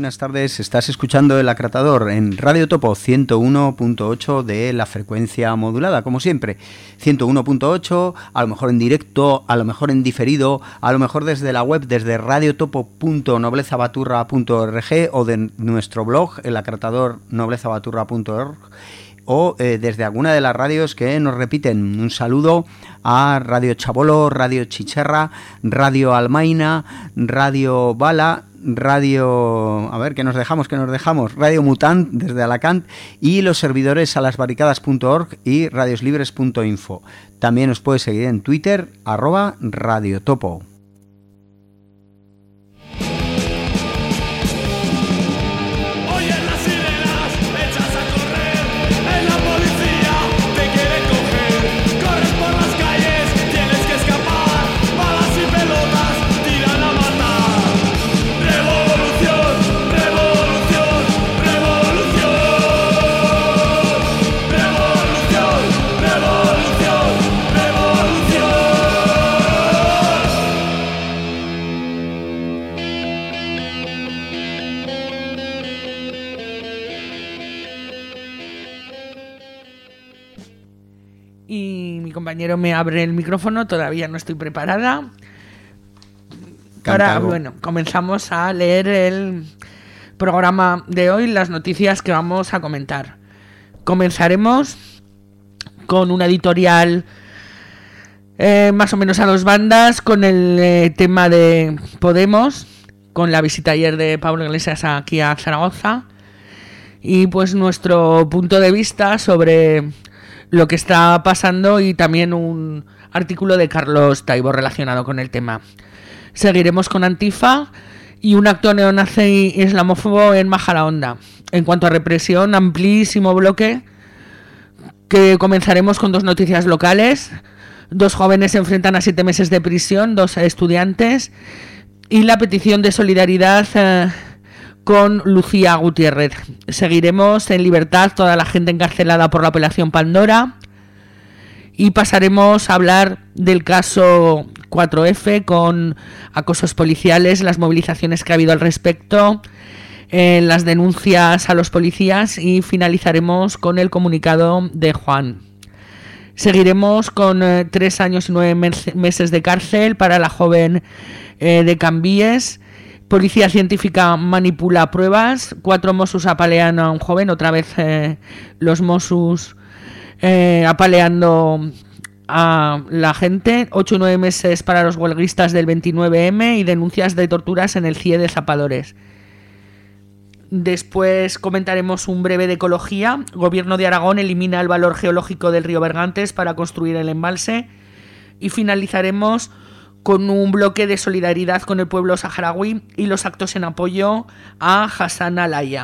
buenas tardes. Estás escuchando El Acratador en Radio Topo 101.8 de la frecuencia modulada, como siempre. 101.8, a lo mejor en directo, a lo mejor en diferido, a lo mejor desde la web, desde radiotopo.noblezabaturra.org o de nuestro blog, elacratadornoblezabaturra.org, o desde alguna de las radios que nos repiten. Un saludo a Radio Chabolo, Radio Chicherra, Radio Almaina, Radio Bala, Radio... a ver, ¿qué nos dejamos? Radio Mutant desde Alacant y los servidores alasbarricadas.org y radioslibres.info. También os puedes seguir en Twitter, @radiotopo. Compañero me abre el micrófono, todavía no estoy preparada. Ahora, bueno, comenzamos a leer el programa de hoy, las noticias que vamos a comentar. Comenzaremos con una editorial más o menos a dos bandas, con el tema de Podemos, con la visita ayer de Pablo Iglesias aquí a Zaragoza, y pues nuestro punto de vista sobre lo que está pasando y también un artículo de Carlos Taibo relacionado con el tema. Seguiremos con Antifa y un acto neonazi islamófobo en Majadahonda. En cuanto a represión, amplísimo bloque, que comenzaremos con dos noticias locales. 2 jóvenes se enfrentan a 7 meses de prisión, 2 estudiantes, y la petición de solidaridad con Lucía Gutiérrez. Seguiremos en libertad toda la gente encarcelada por la operación Pandora y pasaremos a hablar del caso 4F con acosos policiales, las movilizaciones que ha habido al respecto, las denuncias a los policías, y finalizaremos con el comunicado de Juan. Seguiremos con 3 años y 9 meses de cárcel para la joven de Cambies. Policía científica manipula pruebas. 4 Mossos apalean a un joven. Otra vez los Mossos apaleando a la gente. 8 y 9 meses para los huelguistas del 29M y denuncias de torturas en el CIE de Zapadores. Después comentaremos un breve de ecología. Gobierno de Aragón elimina el valor geológico del río Bergantes para construir el embalse. Y finalizaremos con un bloque de solidaridad con el pueblo saharaui y los actos en apoyo a Hassan Alaya.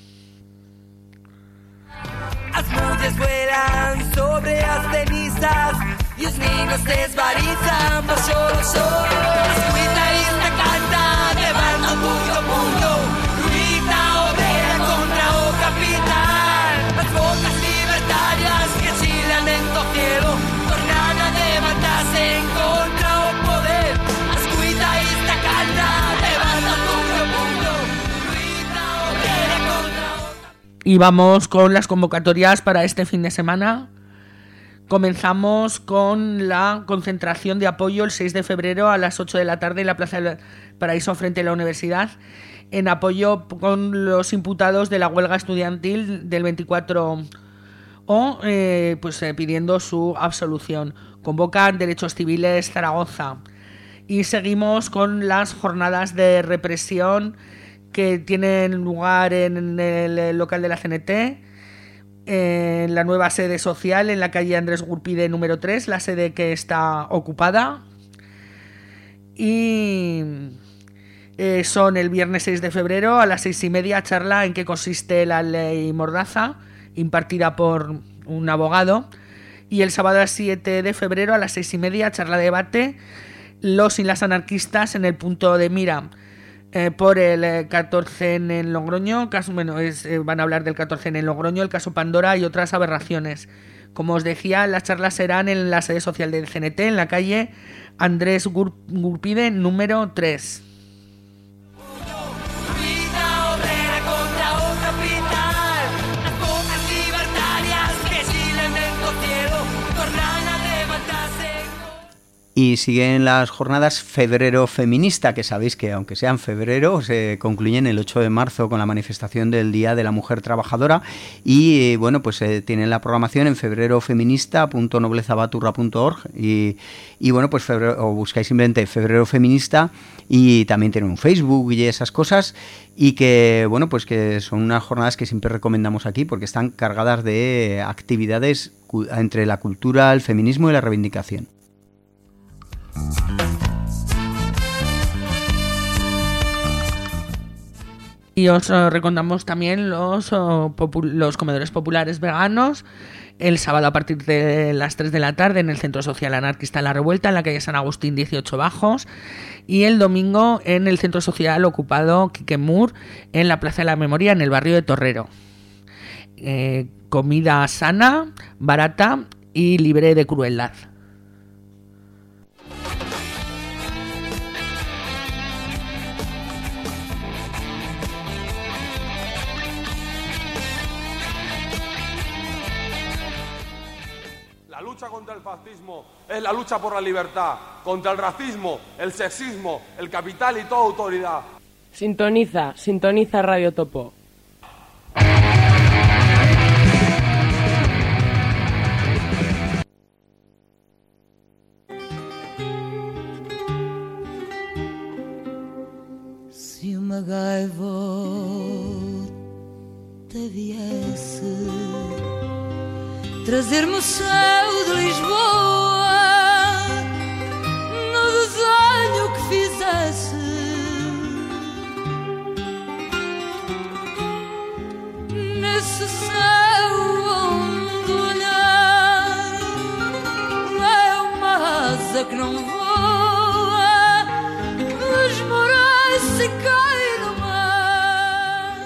Las nubes vuelan sobre las cenizas y los niños desvarizan por solo sol. La guitarrista canta levando puño, luita obrera contra o capital. Las bocas libertarias que chilan en tu cielo tornan a levantarse en contra o poder. Las guitarrista canta levando puño, luita obrera contra o capital. Y vamos con las convocatorias para este fin de semana. Comenzamos con la concentración de apoyo el 6 de febrero a las 8 de la tarde en la Plaza del Paraíso frente a la universidad, en apoyo con los imputados de la huelga estudiantil del 24 o pidiendo su absolución. Convocan Derechos Civiles Zaragoza. Y seguimos con las jornadas de represión que tienen lugar en el local de la CNT, en la nueva sede social en la calle Andrés Gurpide número 3, la sede que está ocupada. Y son el viernes 6 de febrero a las 6:30, charla en qué consiste la ley Mordaza, impartida por un abogado. Y el sábado 7 de febrero a las 6:30, charla de debate, los y las anarquistas en el punto de mira. Por el 14 en Logroño, van a hablar del 14 en Logroño, el caso Pandora y otras aberraciones. Como os decía, las charlas serán en la sede social del CNT, en la calle Andrés Gurpide número 3. tornan a levantarse. Y siguen las jornadas Febrero Feminista, que sabéis que aunque sean febrero, se concluyen el 8 de marzo con la manifestación del Día de la Mujer Trabajadora y bueno, pues tienen la programación en febrerofeminista.noblezabaturra.org y bueno, pues o buscáis simplemente Febrero Feminista y también tienen un Facebook y esas cosas y que bueno, pues que son unas jornadas que siempre recomendamos aquí porque están cargadas de actividades entre la cultura, el feminismo y la reivindicación. Y os recomendamos también los comedores populares veganos el sábado a partir de las 3 de la tarde en el Centro Social Anarquista La Revuelta, en la calle San Agustín 18 Bajos, y el domingo en el Centro Social Ocupado Quique Mur en la Plaza de la Memoria en el barrio de Torrero. Comida sana, barata y libre de crueldad. La lucha contra el fascismo es la lucha por la libertad, contra el racismo, el sexismo, el capital y toda autoridad. Sintoniza Radio Topo. Se uma gaivota viesse trazer-me o céu de Lisboa no desenho que fizesse, nesse céu onde olhar é uma asa que não voa, esmorece e cai no mar.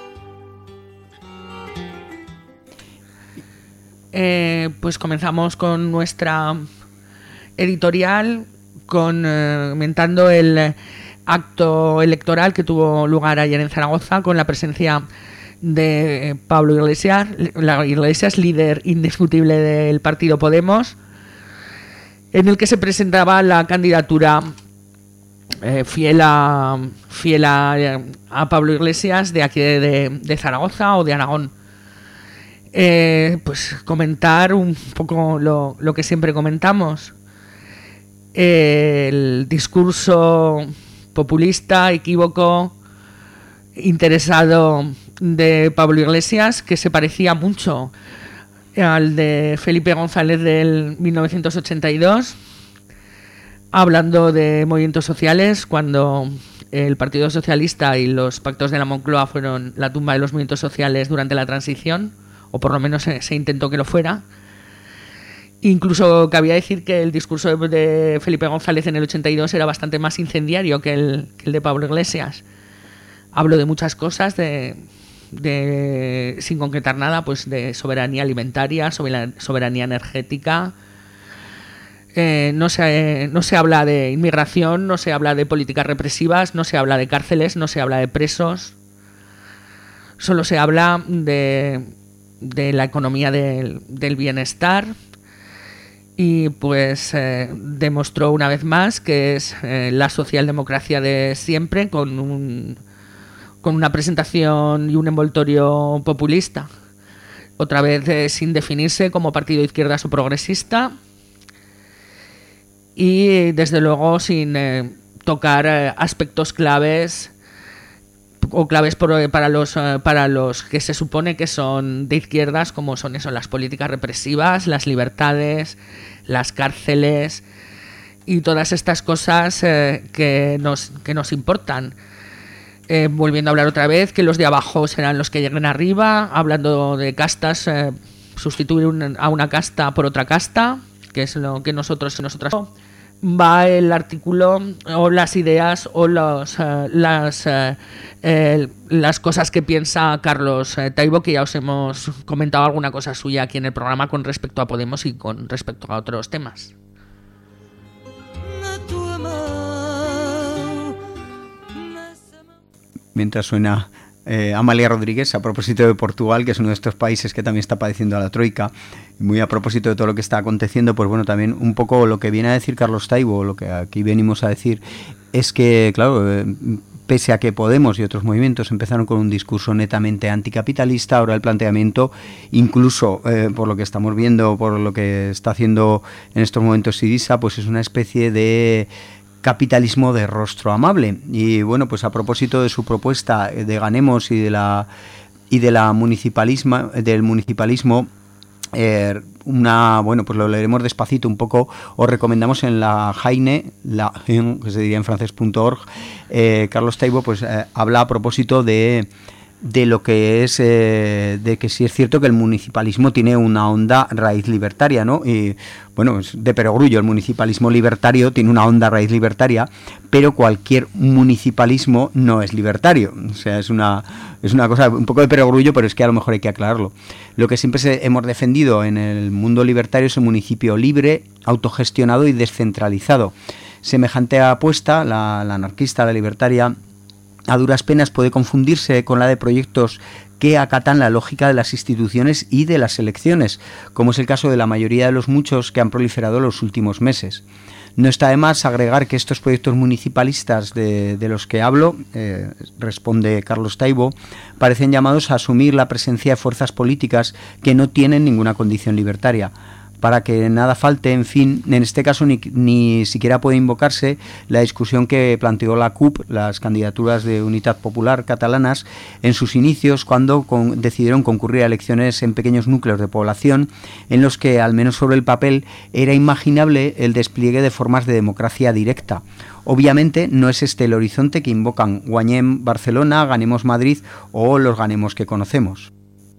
Pues comenzamos con nuestra editorial comentando el acto electoral que tuvo lugar ayer en Zaragoza con la presencia de Pablo Iglesias, líder indiscutible del partido Podemos, en el que se presentaba la candidatura fiel a Pablo Iglesias de aquí de Zaragoza o de Aragón. Pues comentar un poco lo que siempre comentamos, el discurso populista, equívoco, interesado de Pablo Iglesias, que se parecía mucho al de Felipe González del 1982, hablando de movimientos sociales cuando el Partido Socialista y los pactos de la Moncloa fueron la tumba de los movimientos sociales durante la transición, o por lo menos se intentó que lo fuera. Incluso cabía decir que el discurso de Felipe González en el 82 era bastante más incendiario que el de Pablo Iglesias. Habló de muchas cosas, sin concretar nada, pues de soberanía alimentaria, soberanía energética. No se habla de inmigración, no se habla de políticas represivas, no se habla de cárceles, no se habla de presos. Solo se habla de la economía del bienestar y pues demostró una vez más que es la socialdemocracia de siempre con una presentación y un envoltorio populista, otra vez sin definirse como partido de izquierdas o progresista y desde luego sin tocar aspectos claves o claves para los que se supone que son de izquierdas, como son eso, las políticas represivas, las libertades, las cárceles y todas estas cosas que nos importan. Volviendo a hablar otra vez, que los de abajo serán los que lleguen arriba, hablando de castas, sustituir a una casta por otra casta, que es lo que nosotros y nosotras va el artículo o las ideas o las cosas que piensa Carlos Taibo, que ya os hemos comentado alguna cosa suya aquí en el programa con respecto a Podemos y con respecto a otros temas. Mientras suena Amalia Rodríguez, a propósito de Portugal, que es uno de estos países que también está padeciendo a la troika, muy a propósito de todo lo que está aconteciendo, pues bueno, también un poco lo que viene a decir Carlos Taibo, lo que aquí venimos a decir, es que, claro, pese a que Podemos y otros movimientos empezaron con un discurso netamente anticapitalista, ahora el planteamiento, incluso por lo que estamos viendo, por lo que está haciendo en estos momentos Syriza, pues es una especie de capitalismo de rostro amable. Y bueno, pues a propósito de su propuesta de Ganemos y del municipalismo, bueno, pues lo leeremos despacito un poco. Os recomendamos en la Heine, que se diría en francés.org, Carlos Taibo pues habla a propósito de lo que es, de que sí es cierto que el municipalismo tiene una honda raíz libertaria, ¿no? Y bueno, es de perogrullo, el municipalismo libertario tiene una honda raíz libertaria, pero cualquier municipalismo no es libertario. O sea, es una cosa un poco de perogrullo, pero es que a lo mejor hay que aclararlo. Lo que siempre hemos defendido en el mundo libertario es el municipio libre, autogestionado y descentralizado. Semejante apuesta, la anarquista, la libertaria, a duras penas puede confundirse con la de proyectos que acatan la lógica de las instituciones y de las elecciones, como es el caso de la mayoría de los muchos que han proliferado en los últimos meses. No está de más agregar que estos proyectos municipalistas de los que hablo, responde Carlos Taibo, parecen llamados a asumir la presencia de fuerzas políticas que no tienen ninguna condición libertaria. Para que nada falte, en fin, en este caso ni siquiera puede invocarse la discusión que planteó la CUP, las candidaturas de Unitat Popular catalanas, en sus inicios, cuando decidieron concurrir a elecciones en pequeños núcleos de población, en los que, al menos sobre el papel, era imaginable el despliegue de formas de democracia directa. Obviamente no es este el horizonte que invocan Guanyem Barcelona, Ganemos Madrid o los Ganemos que conocemos.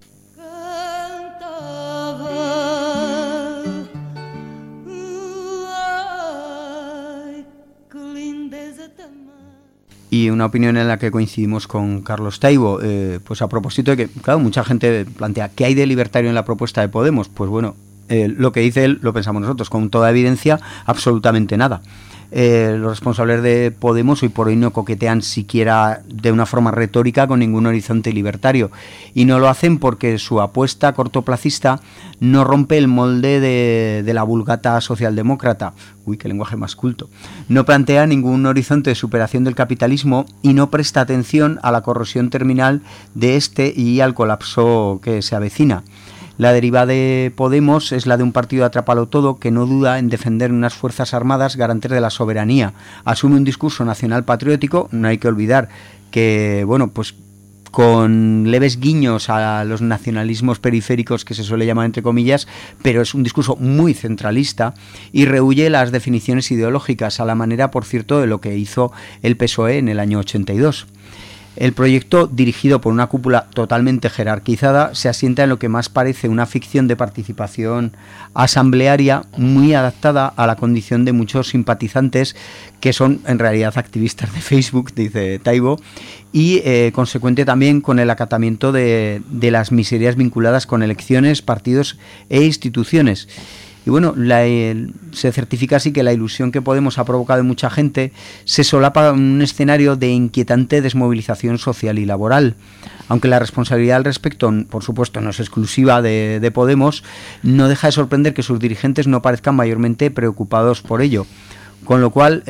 Y una opinión en la que coincidimos con Carlos Taibo, pues a propósito de que, claro, mucha gente plantea ¿qué hay de libertario en la propuesta de Podemos? Pues bueno, lo que dice él lo pensamos nosotros, con toda evidencia, absolutamente nada. Los responsables de Podemos hoy por hoy no coquetean siquiera de una forma retórica con ningún horizonte libertario, y no lo hacen porque su apuesta cortoplacista no rompe el molde de la vulgata socialdemócrata. Uy, qué lenguaje más culto. No plantea ningún horizonte de superación del capitalismo y no presta atención a la corrosión terminal de este y al colapso que se avecina. La deriva de Podemos es la de un partido atrapalo todo que no duda en defender unas fuerzas armadas garantes de la soberanía. Asume un discurso nacional patriótico, no hay que olvidar que, bueno, pues con leves guiños a los nacionalismos periféricos que se suele llamar entre comillas, pero es un discurso muy centralista y rehúye las definiciones ideológicas, a la manera, por cierto, de lo que hizo el PSOE en el año 82. El proyecto, dirigido por una cúpula totalmente jerarquizada, se asienta en lo que más parece una ficción de participación asamblearia muy adaptada a la condición de muchos simpatizantes que son en realidad activistas de Facebook, dice Taibo, y consecuente también con el acatamiento de las miserias vinculadas con elecciones, partidos e instituciones. Y bueno, se certifica así que la ilusión que Podemos ha provocado en mucha gente se solapa en un escenario de inquietante desmovilización social y laboral. Aunque la responsabilidad al respecto, por supuesto, no es exclusiva de Podemos, no deja de sorprender que sus dirigentes no parezcan mayormente preocupados por ello. Con lo cual,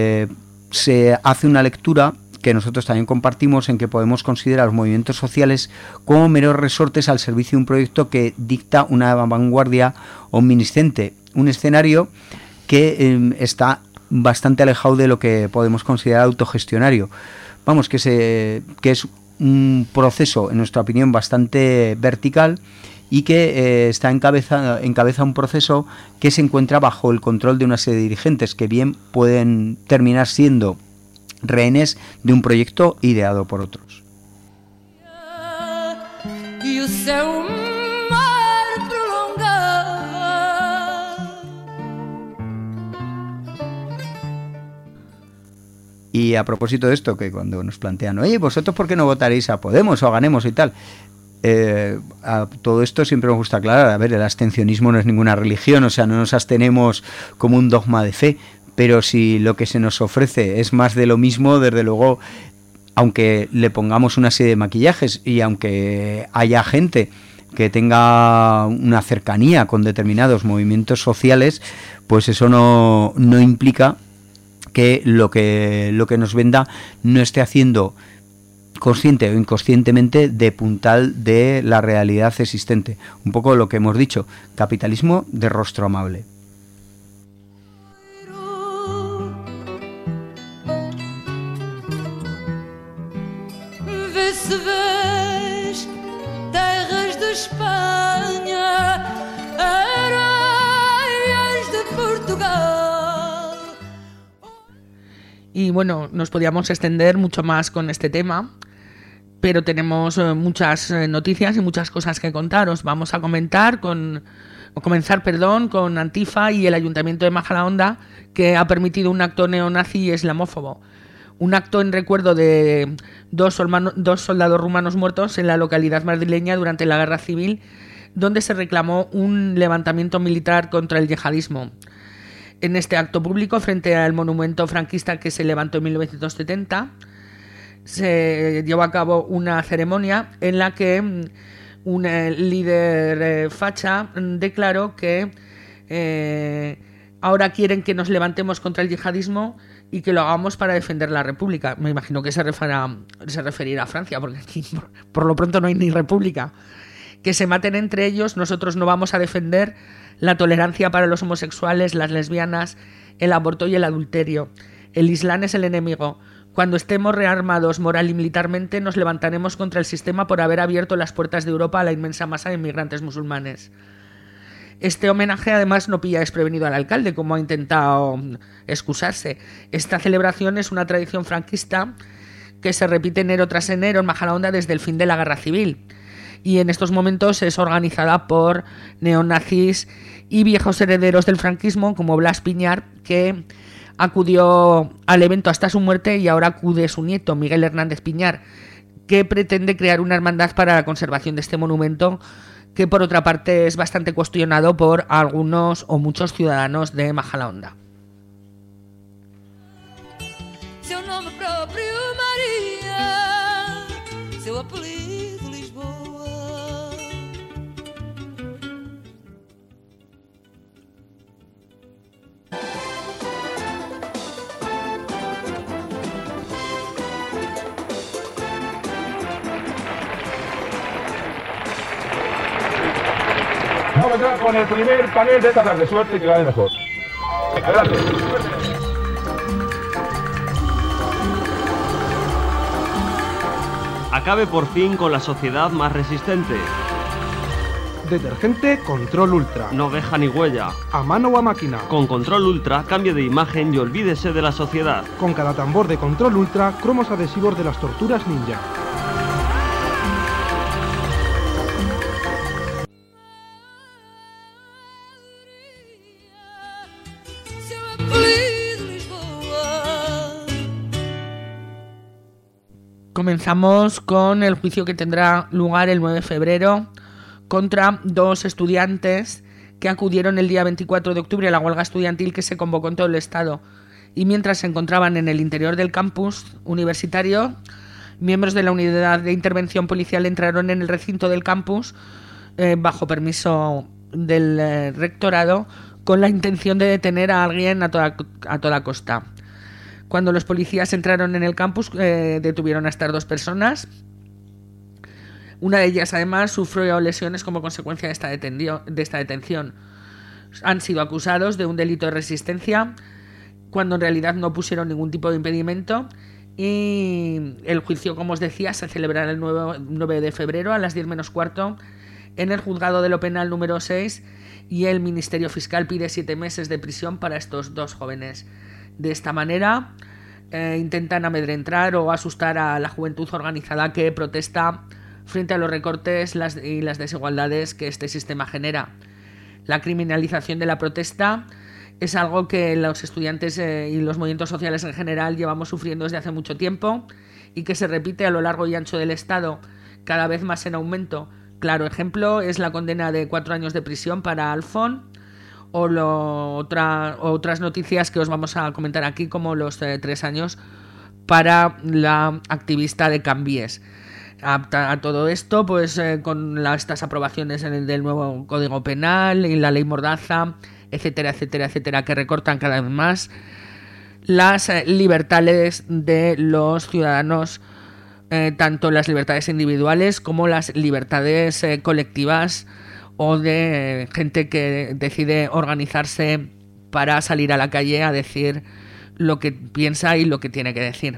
se hace una lectura que nosotros también compartimos, en que Podemos considerar los movimientos sociales como meros resortes al servicio de un proyecto que dicta una vanguardia omnisciente, un escenario que está bastante alejado de lo que podemos considerar autogestionario. Vamos, que es un proceso, en nuestra opinión, bastante vertical y que encabeza un proceso que se encuentra bajo el control de una serie de dirigentes que bien pueden terminar siendo rehenes de un proyecto ideado por otros. Y a propósito de esto, que cuando nos plantean, oye, ¿vosotros por qué no votaréis a Podemos o a Ganemos y tal? A todo esto siempre nos gusta aclarar, a ver, el abstencionismo no es ninguna religión, o sea, no nos abstenemos como un dogma de fe, pero si lo que se nos ofrece es más de lo mismo, desde luego aunque le pongamos una serie de maquillajes y aunque haya gente que tenga una cercanía con determinados movimientos sociales, pues eso no implica que lo que nos venda no esté haciendo consciente o inconscientemente de puntal de la realidad existente. Un poco lo que hemos dicho, capitalismo de rostro amable. Terras de España, areias de Portugal. Y bueno, nos podríamos extender mucho más con este tema, pero tenemos muchas noticias y muchas cosas que contaros. Vamos a comenzar con Antifa y el Ayuntamiento de Majadahonda, que ha permitido un acto neonazi y islamófobo. Un acto en recuerdo de dos soldados rumanos muertos en la localidad madrileña durante la Guerra Civil, donde se reclamó un levantamiento militar contra el yihadismo. En este acto público, frente al monumento franquista que se levantó en 1970, se llevó a cabo una ceremonia en la que un líder facha declaró que ahora quieren que nos levantemos contra el yihadismo y que lo hagamos para defender la República. Me imagino que se referirá a Francia, porque aquí por lo pronto no hay ni República. Que se maten entre ellos, nosotros no vamos a defender la tolerancia para los homosexuales, las lesbianas, el aborto y el adulterio. El Islam es el enemigo. Cuando estemos rearmados moral y militarmente, nos levantaremos contra el sistema por haber abierto las puertas de Europa a la inmensa masa de inmigrantes musulmanes. Este homenaje además no pilla desprevenido al alcalde, como ha intentado excusarse. Esta celebración es una tradición franquista que se repite enero tras enero en Majadahonda desde el fin de la Guerra Civil. Y en estos momentos es organizada por neonazis y viejos herederos del franquismo, como Blas Piñar, que acudió al evento hasta su muerte, y ahora acude su nieto, Miguel Hernández Piñar, que pretende crear una hermandad para la conservación de este monumento, que por otra parte es bastante cuestionado por algunos o muchos ciudadanos de Majadahonda. Seu nome próprio Maria, seu apelido Lisboa. Vamos a entrar con el primer panel de esta tarde. Suerte y que gane mejor. Adelante. Acabe por fin con la sociedad más resistente. Detergente Control Ultra. No deja ni huella. A mano o a máquina. Con Control Ultra cambie de imagen y olvídese de la sociedad. Con cada tambor de Control Ultra, cromos adhesivos de las torturas ninja. Comenzamos con el juicio que tendrá lugar el 9 de febrero contra dos estudiantes que acudieron el día 24 de octubre a la huelga estudiantil que se convocó en todo el estado. Y mientras se encontraban en el interior del campus universitario, miembros de la unidad de intervención policial entraron en el recinto del campus bajo permiso del rectorado, con la intención de detener a alguien a toda costa. Cuando los policías entraron en el campus, detuvieron a estas dos personas. Una de ellas, además, sufrió lesiones como consecuencia de esta detención. Han sido acusados de un delito de resistencia, cuando en realidad no pusieron ningún tipo de impedimento. Y el juicio, como os decía, se celebrará el 9 de febrero a las 10 menos cuarto en el juzgado de lo penal número 6, y el Ministerio Fiscal pide 7 meses de prisión para estos dos jóvenes. De esta manera intentan amedrentar o asustar a la juventud organizada que protesta frente a los recortes y las desigualdades que este sistema genera. La criminalización de la protesta es algo que los estudiantes y los movimientos sociales en general llevamos sufriendo desde hace mucho tiempo, y que se repite a lo largo y ancho del Estado, cada vez más en aumento. Claro ejemplo es la condena de 4 años de prisión para Alfón, o otras noticias que os vamos a comentar aquí, como los 3 años para la activista de Cambies. A todo esto, pues con estas aprobaciones del nuevo Código Penal y la Ley Mordaza, etcétera, etcétera, etcétera, que recortan cada vez más las libertades de los ciudadanos, tanto las libertades individuales como las libertades colectivas, o de gente que decide organizarse para salir a la calle a decir lo que piensa y lo que tiene que decir.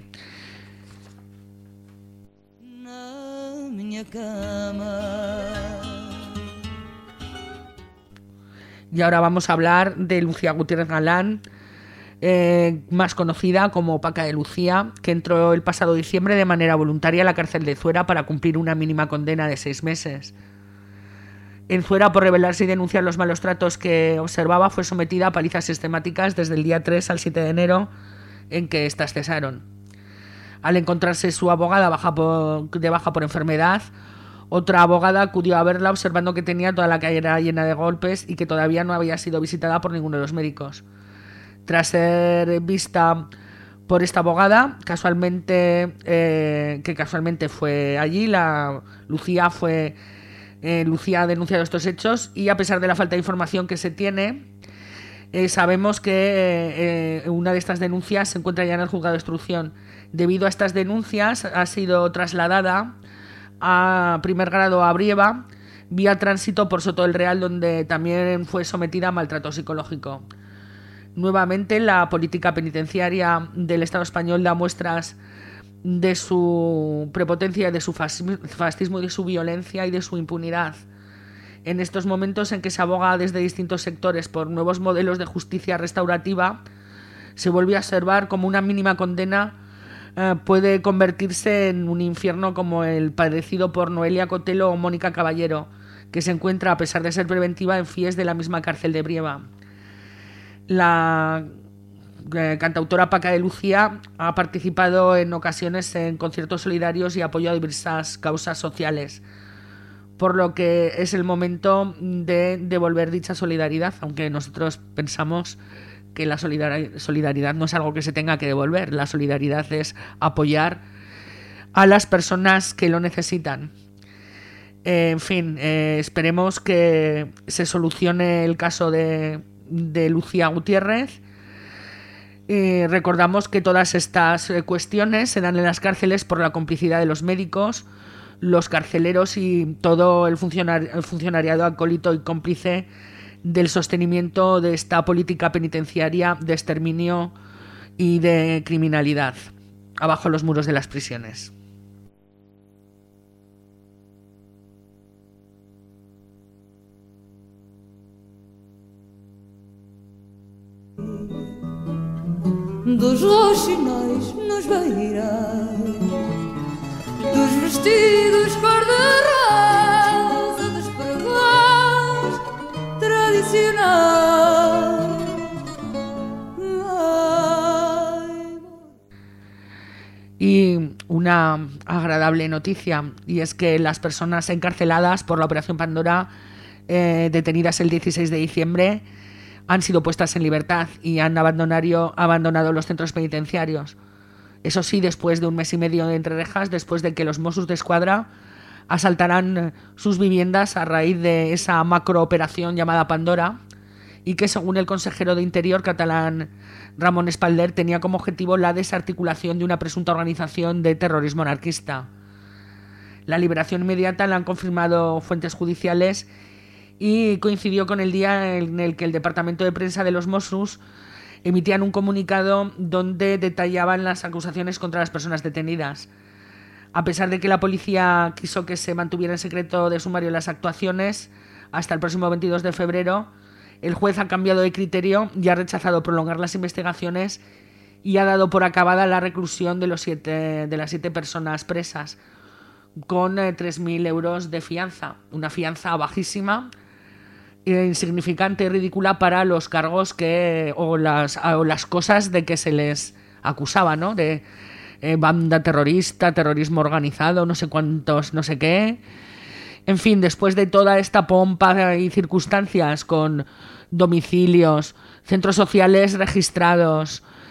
Y ahora vamos a hablar de Lucía Gutiérrez Galán, más conocida como Paca de Lucía, que entró el pasado diciembre de manera voluntaria a la cárcel de Zuera para cumplir una mínima condena de 6 meses. En Zuera, por rebelarse y denunciar los malos tratos que observaba, fue sometida a palizas sistemáticas desde el día 3 al 7 de enero, en que éstas cesaron. Al encontrarse su abogada de baja por enfermedad, otra abogada acudió a verla observando que tenía toda la cara llena de golpes y que todavía no había sido visitada por ninguno de los médicos. Tras ser vista por esta abogada, que casualmente fue allí, Lucía ha denunciado estos hechos, y a pesar de la falta de información que se tiene, sabemos que una de estas denuncias se encuentra ya en el juzgado de instrucción. Debido a estas denuncias ha sido trasladada a primer grado a Brieva, vía tránsito por Soto del Real, donde también fue sometida a maltrato psicológico. Nuevamente, la política penitenciaria del Estado español da muestras de su prepotencia, de su fascismo, de su violencia y de su impunidad. En estos momentos en que se aboga desde distintos sectores por nuevos modelos de justicia restaurativa, se vuelve a observar como una mínima condena puede convertirse en un infierno como el padecido por Noelia Cotelo o Mónica Caballero, que se encuentra, a pesar de ser preventiva, en FIES de la misma cárcel de Brieva. La cantautora Paca de Lucía ha participado en ocasiones en conciertos solidarios y apoyo a diversas causas sociales, por lo que es el momento de devolver dicha solidaridad, aunque nosotros pensamos que la solidaridad no es algo que se tenga que devolver. La solidaridad es apoyar a las personas que lo necesitan. En fin, esperemos que se solucione el caso de Lucía Gutiérrez. Recordamos que todas estas cuestiones se dan en las cárceles por la complicidad de los médicos, los carceleros y todo el funcionariado acólito y cómplice del sostenimiento de esta política penitenciaria de exterminio y de criminalidad abajo los muros de las prisiones. Dos roxinóis nos beirais, dos vestidos cor-de-rosa, dos pregões tradicionais. Y una agradable noticia, y es que las personas encarceladas por la Operación Pandora, detenidas el 16 de diciembre, han sido puestas en libertad y han abandonado los centros penitenciarios. Eso sí, después de un mes y medio entre rejas, después de que los Mossos d'Esquadra asaltaran sus viviendas a raíz de esa macrooperación llamada Pandora, y que, según el consejero de Interior catalán Ramon Espalder, tenía como objetivo la desarticulación de una presunta organización de terrorismo anarquista. La liberación inmediata la han confirmado fuentes judiciales y coincidió con el día en el que el departamento de prensa de los Mossos emitían un comunicado donde detallaban las acusaciones contra las personas detenidas. A pesar de que la policía quiso que se mantuviera en secreto de sumario las actuaciones hasta el próximo 22 de febrero, el juez ha cambiado de criterio y ha rechazado prolongar las investigaciones y ha dado por acabada la reclusión de las 7 personas presas, con 3.000 euros de fianza. Una fianza bajísima, insignificante y ridícula para los cargos o las cosas de que se les acusaba, ¿no? De banda terrorista, terrorismo organizado, no sé cuántos, no sé qué. En fin, después de toda esta pompa y circunstancias con domicilios, centros sociales registrados,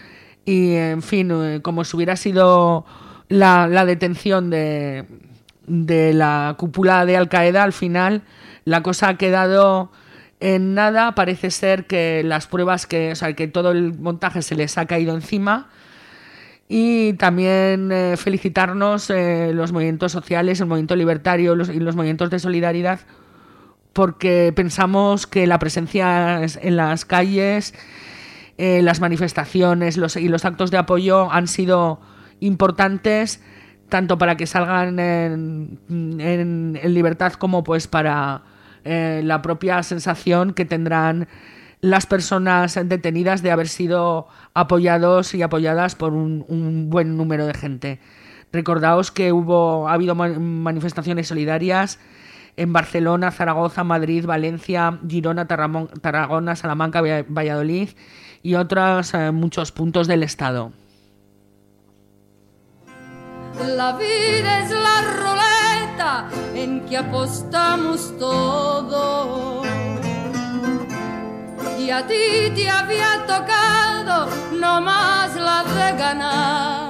y, en fin, como si hubiera sido la detención de la cúpula de Al Qaeda, al final la cosa ha quedado en nada. Parece ser que las pruebas, que todo el montaje se les ha caído encima. Y también felicitarnos los movimientos sociales, el movimiento libertario y los movimientos de solidaridad, porque pensamos que la presencia en las calles, las manifestaciones y los actos de apoyo han sido importantes, tanto para que salgan en libertad como pues para la propia sensación que tendrán las personas detenidas de haber sido apoyados y apoyadas por un buen número de gente. Recordaos que ha habido manifestaciones solidarias en Barcelona, Zaragoza, Madrid, Valencia, Girona, Tarragona, Salamanca, Valladolid y otros muchos puntos del estado. La vida es la ruleta en que apostamos todo. Y a ti te había tocado nomás la de ganar.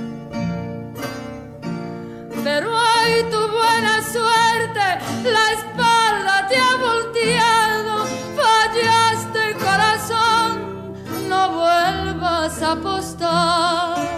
Pero hoy tu buena suerte, la espalda te ha volteado. Fallaste, corazón, no vuelvas a apostar.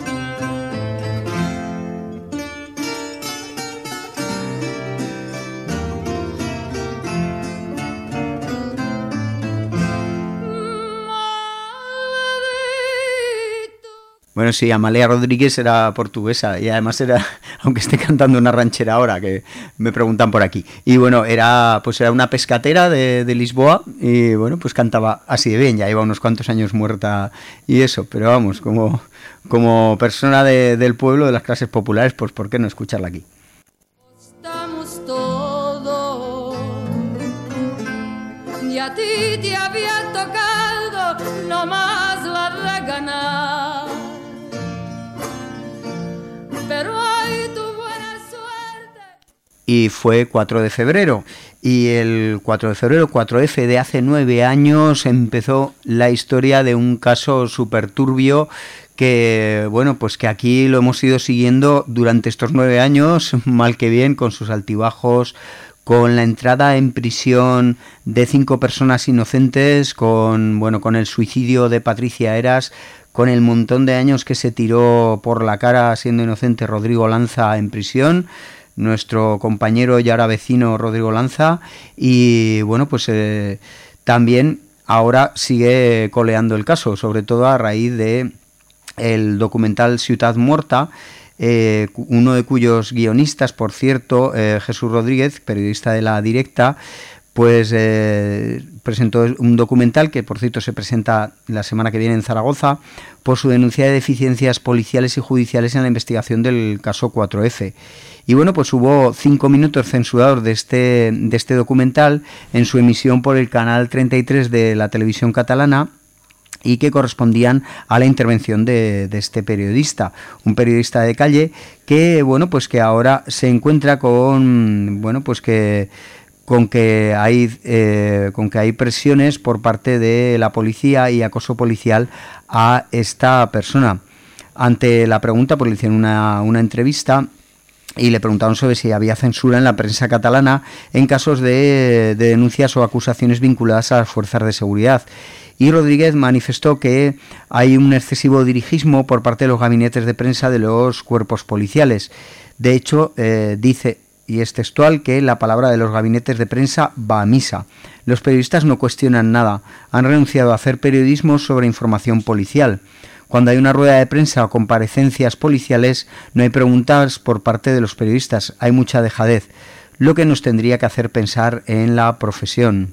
Bueno, sí, Amalia Rodríguez era portuguesa y además era, aunque esté cantando una ranchera ahora, que me preguntan por aquí. Y bueno, era una pescatera de Lisboa y bueno, pues cantaba así de bien, ya lleva unos cuantos años muerta y eso, pero vamos, como persona del pueblo, de las clases populares, pues ¿por qué no escucharla aquí? Estamos todos y a ti te había tocado nomás la de ganar. Pero hoy tu buena suerte. Y fue 4 de febrero. Y el 4 de febrero, 4F de hace 9 años, empezó la historia de un caso súper turbio que, bueno, pues que aquí lo hemos ido siguiendo durante estos 9 años, mal que bien, con sus altibajos, con la entrada en prisión de 5 personas inocentes, con el suicidio de Patricia Heras, con el montón de años que se tiró por la cara siendo inocente Rodrigo Lanza en prisión, nuestro compañero y ahora vecino Rodrigo Lanza, y bueno, pues también ahora sigue coleando el caso, sobre todo a raíz de el documental Ciutat Morta, uno de cuyos guionistas, por cierto, Jesús Rodríguez, periodista de La Directa, pues presentó un documental que, por cierto, se presenta la semana que viene en Zaragoza por su denuncia de deficiencias policiales y judiciales en la investigación del caso 4F. Y bueno, pues hubo 5 minutos censurados de este documental en su emisión por el canal 33 de la televisión catalana, y que correspondían a la intervención de este periodista, un periodista de calle que, bueno, pues que ahora se encuentra con que hay presiones por parte de la policía y acoso policial a esta persona. Ante la pregunta, pues le hicieron una entrevista y le preguntaron sobre si había censura en la prensa catalana en casos de denuncias o acusaciones vinculadas a las fuerzas de seguridad. Y Rodríguez manifestó que hay un excesivo dirigismo por parte de los gabinetes de prensa de los cuerpos policiales. De hecho, dice, y es textual, que la palabra de los gabinetes de prensa va a misa. Los periodistas no cuestionan nada, han renunciado a hacer periodismo sobre información policial. Cuando hay una rueda de prensa o comparecencias policiales, no hay preguntas por parte de los periodistas, hay mucha dejadez, lo que nos tendría que hacer pensar en la profesión.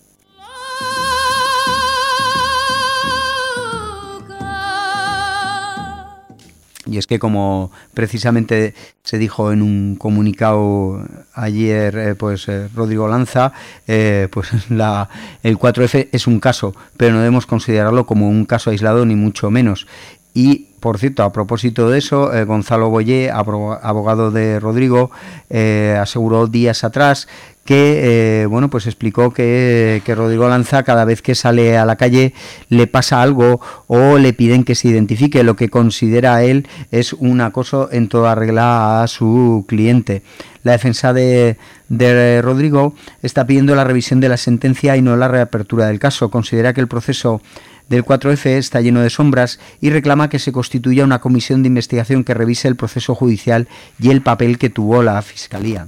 Y es que, como precisamente se dijo en un comunicado ayer, Rodrigo Lanza, el 4F es un caso, pero no debemos considerarlo como un caso aislado ni mucho menos. Y, por cierto, a propósito de eso, Gonzalo Boyé, abogado de Rodrigo, aseguró días atrás que bueno, pues explicó que Rodrigo Lanza, cada vez que sale a la calle le pasa algo o le piden que se identifique, lo que considera él es un acoso en toda regla a su cliente. La defensa de Rodrigo está pidiendo la revisión de la sentencia y no la reapertura del caso. Considera que el proceso del 4F está lleno de sombras y reclama que se constituya una comisión de investigación que revise el proceso judicial y el papel que tuvo la Fiscalía.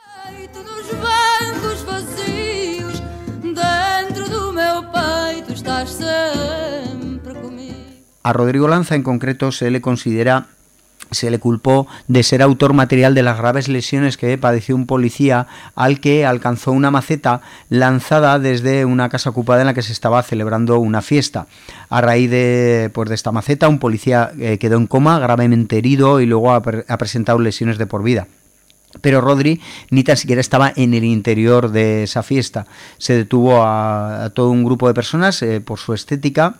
A Rodrigo Lanza en concreto se le culpó de ser autor material de las graves lesiones que padeció un policía al que alcanzó una maceta lanzada desde una casa ocupada en la que se estaba celebrando una fiesta. A raíz de esta maceta, un policía quedó en coma, gravemente herido, y luego ha presentado lesiones de por vida. Pero Rodri ni tan siquiera estaba en el interior de esa fiesta. Se detuvo a todo un grupo de personas por su estética.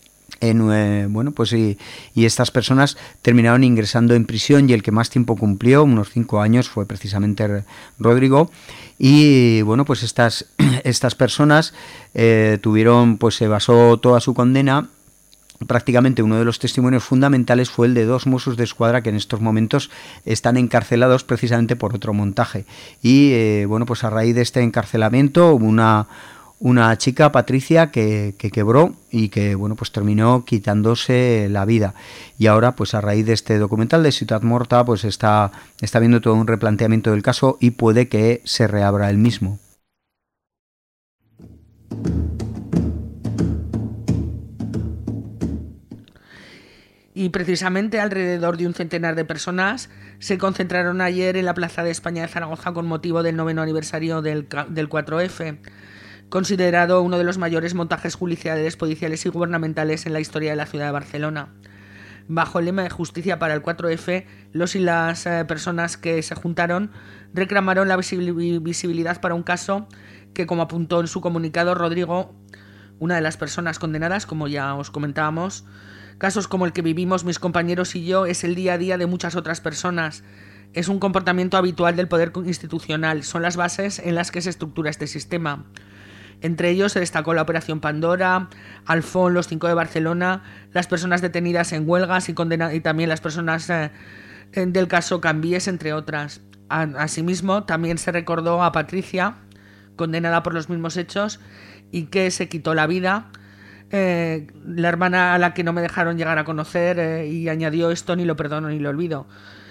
Y estas personas terminaron ingresando en prisión, y el que más tiempo cumplió, unos 5 años, fue precisamente Rodrigo. Y bueno, pues estas personas se basó toda su condena. Prácticamente uno de los testimonios fundamentales fue el de 2 Mossos de Escuadra que en estos momentos están encarcelados precisamente por otro montaje. Y a raíz de este encarcelamiento hubo una chica, Patricia, que quebró y que terminó quitándose la vida. Y ahora, pues a raíz de este documental de Ciutat Morta, pues está habiendo todo un replanteamiento del caso y puede que se reabra el mismo. Y precisamente alrededor de un centenar de personas se concentraron ayer en la Plaza de España de Zaragoza con motivo del 9º aniversario del 4F, considerado uno de los mayores montajes judiciales, policiales y gubernamentales en la historia de la ciudad de Barcelona. Bajo el lema de Justicia para el 4F, los y las personas que se juntaron reclamaron la visibilidad para un caso que, como apuntó en su comunicado Rodrigo, una de las personas condenadas, como ya os comentábamos, casos como el que vivimos mis compañeros y yo es el día a día de muchas otras personas. Es un comportamiento habitual del poder institucional, son las bases en las que se estructura este sistema. Entre ellos se destacó la Operación Pandora, Alfón, los 5 de Barcelona, las personas detenidas en huelgas y también las personas del caso Cambies, entre otras. Asimismo, también se recordó a Patricia, condenada por los mismos hechos y que se quitó la vida, la hermana a la que no me dejaron llegar a conocer, y añadió: esto ni lo perdono ni lo olvido.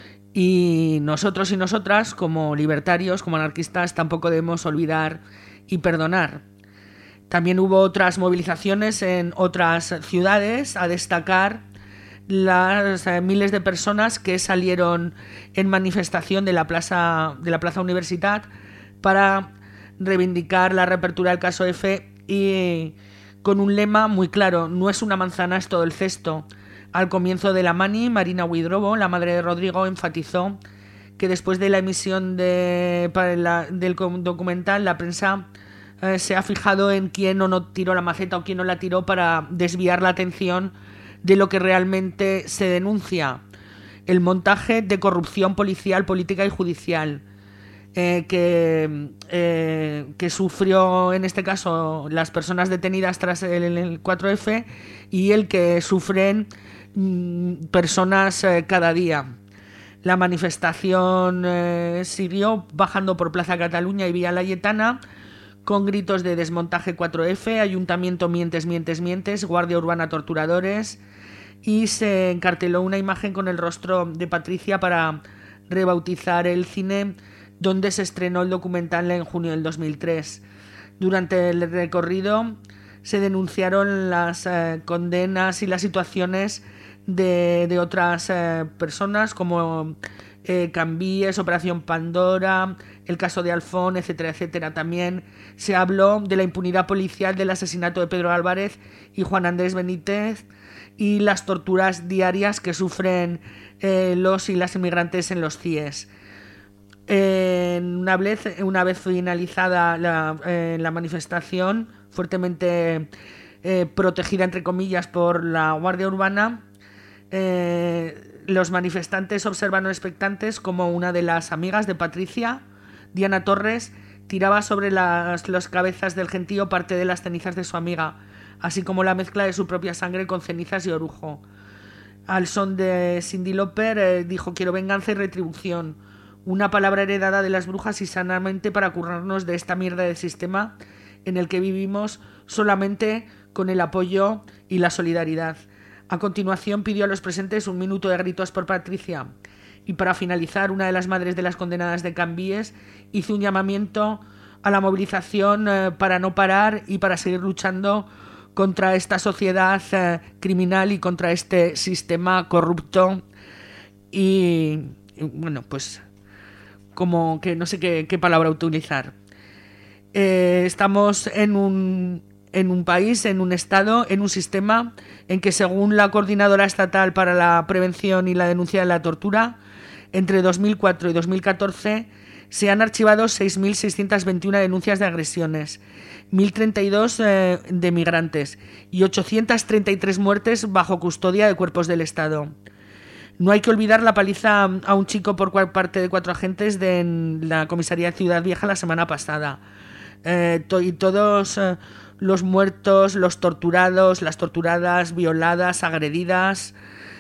Y nosotros y nosotras, como libertarios, como anarquistas, tampoco debemos olvidar y perdonar. También hubo otras movilizaciones en otras ciudades, a destacar las miles de personas que salieron en manifestación de la Plaza Universitat para reivindicar la reapertura del caso F, y con un lema muy claro: no es una manzana, es todo el cesto. Al comienzo de la mani, Marina Huidrobo, la madre de Rodrigo, enfatizó que después de la emisión del documental, la prensa se ha fijado en quién o no tiró la maceta o quién no la tiró para desviar la atención de lo que realmente se denuncia: el montaje de corrupción policial, política y judicial que sufrió en este caso las personas detenidas tras el 4F, y el que sufren personas cada día. La manifestación siguió bajando por Plaza Cataluña y Vía Laietana con gritos de desmontaje 4F, ayuntamiento mientes, mientes, mientes, guardia urbana torturadores, y se encarteló una imagen con el rostro de Patricia para rebautizar el cine donde se estrenó el documental en junio del 2003. Durante el recorrido se denunciaron las condenas y las situaciones de otras personas como Cambies, Operación Pandora, el caso de Alfón, etcétera, etcétera. También se habló de la impunidad policial del asesinato de Pedro Álvarez y Juan Andrés Benítez y las torturas diarias que sufren los y las inmigrantes en los CIES. Una vez finalizada la manifestación, fuertemente protegida entre comillas por la Guardia Urbana, los manifestantes observaron expectantes como una de las amigas de Patricia, Diana Torres, tiraba sobre las cabezas del gentío parte de las cenizas de su amiga, así como la mezcla de su propia sangre con cenizas y orujo. Al son de Cyndi Lauper dijo: quiero venganza y retribución, una palabra heredada de las brujas y sanamente para curarnos de esta mierda de sistema en el que vivimos solamente con el apoyo y la solidaridad. A continuación pidió a los presentes un minuto de gritos por Patricia. Y para finalizar, una de las madres de las condenadas de Cambies hizo un llamamiento a la movilización para no parar y para seguir luchando contra esta sociedad criminal y contra este sistema corrupto. Y bueno, pues como que no sé qué palabra utilizar. Estamos en un país, en un estado, en un sistema en que, según la Coordinadora Estatal para la Prevención y la Denuncia de la Tortura, entre 2004 y 2014 se han archivado 6.621 denuncias de agresiones, 1.032 de migrantes y 833 muertes bajo custodia de cuerpos del Estado. No hay que olvidar la paliza a un chico por parte de 4 agentes de la comisaría de Ciudad Vieja la semana pasada. Y todos los muertos, los torturados, las torturadas, violadas, agredidas,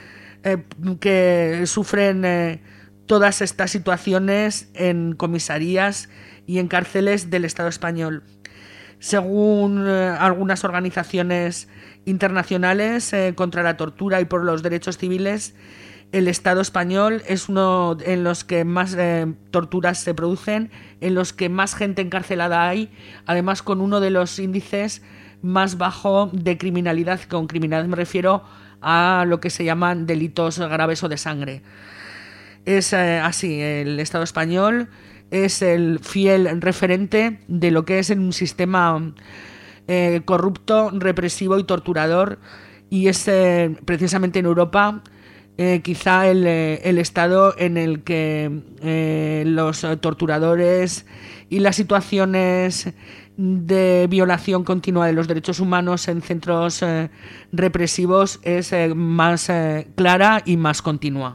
que sufren todas estas situaciones en comisarías y en cárceles del Estado español. Según algunas organizaciones internacionales contra la tortura y por los derechos civiles, el Estado español es uno en los que más torturas se producen, en los que más gente encarcelada hay, además con uno de los índices más bajo de criminalidad. Con criminalidad me refiero a lo que se llaman delitos graves o de sangre. Es así, el Estado español es el fiel referente de lo que es un sistema corrupto, represivo y torturador, y es precisamente en Europa quizá el estado en el que los torturadores y las situaciones de violación continua de los derechos humanos en centros represivos es más clara y más continua.